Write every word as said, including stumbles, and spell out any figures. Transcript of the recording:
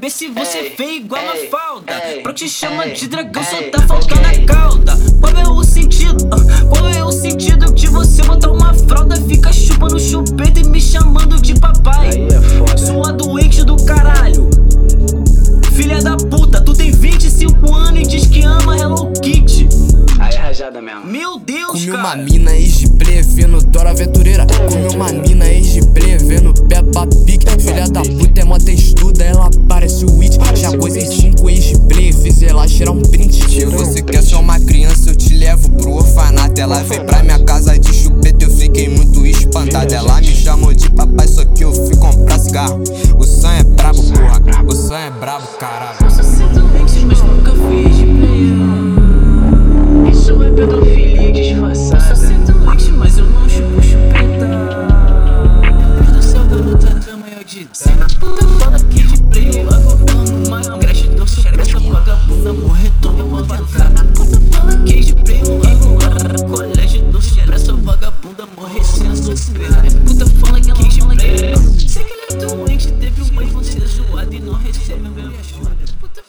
ver se você ei, feio igual ei, uma falda. ei, Pra te chama ei, de dragão, só ei, tá faltando ei. a cauda. Qual é o sentido? Ah, qual é o sentido de você botar uma fralda? Fica chupando chupeta e me chamando de papai. Aí é foda. Sua doente do caralho, filha da puta, tu tem vinte e cinco anos e diz que ama Hello Kitty. Aí é rajada mesmo. Meu Deus, Comi cara. uma mina ex-play vendo Dora Aventureira. Comi uma mina ex-play vendo Peppa Pig. Filha da puta é mó textuda, ela parece o It. Já coisei cinco ex-play, fiz ela tirar um print. Se você quer ser uma criança, eu te levo pro orfanato. Ela veio pra minha casa de chupeta, eu fiquei muito espantado. Ela me chamou de papai, só que eu fui comprar cigarro. O sonho é brabo, porra, o sonho é brabo, caralho. Eu só sinto doente, mas nunca fui ex-play. Isso é pedofilia disfarçada. Eu só sinto doente, mas eu não chupo chupeta. Deus do céu, garota, tu é maior de idade. Puta fala que de play, logo amo uma creche do xereca, vagabunda, morrer, toma uma patada. Puta fala que de play, logo amo colégio do xereca, só vagabunda, morrer sem sofrer. Puta fala que de play, sei que ele é doente, teve uma infância zoada e não recebe a minha ajuda. Puta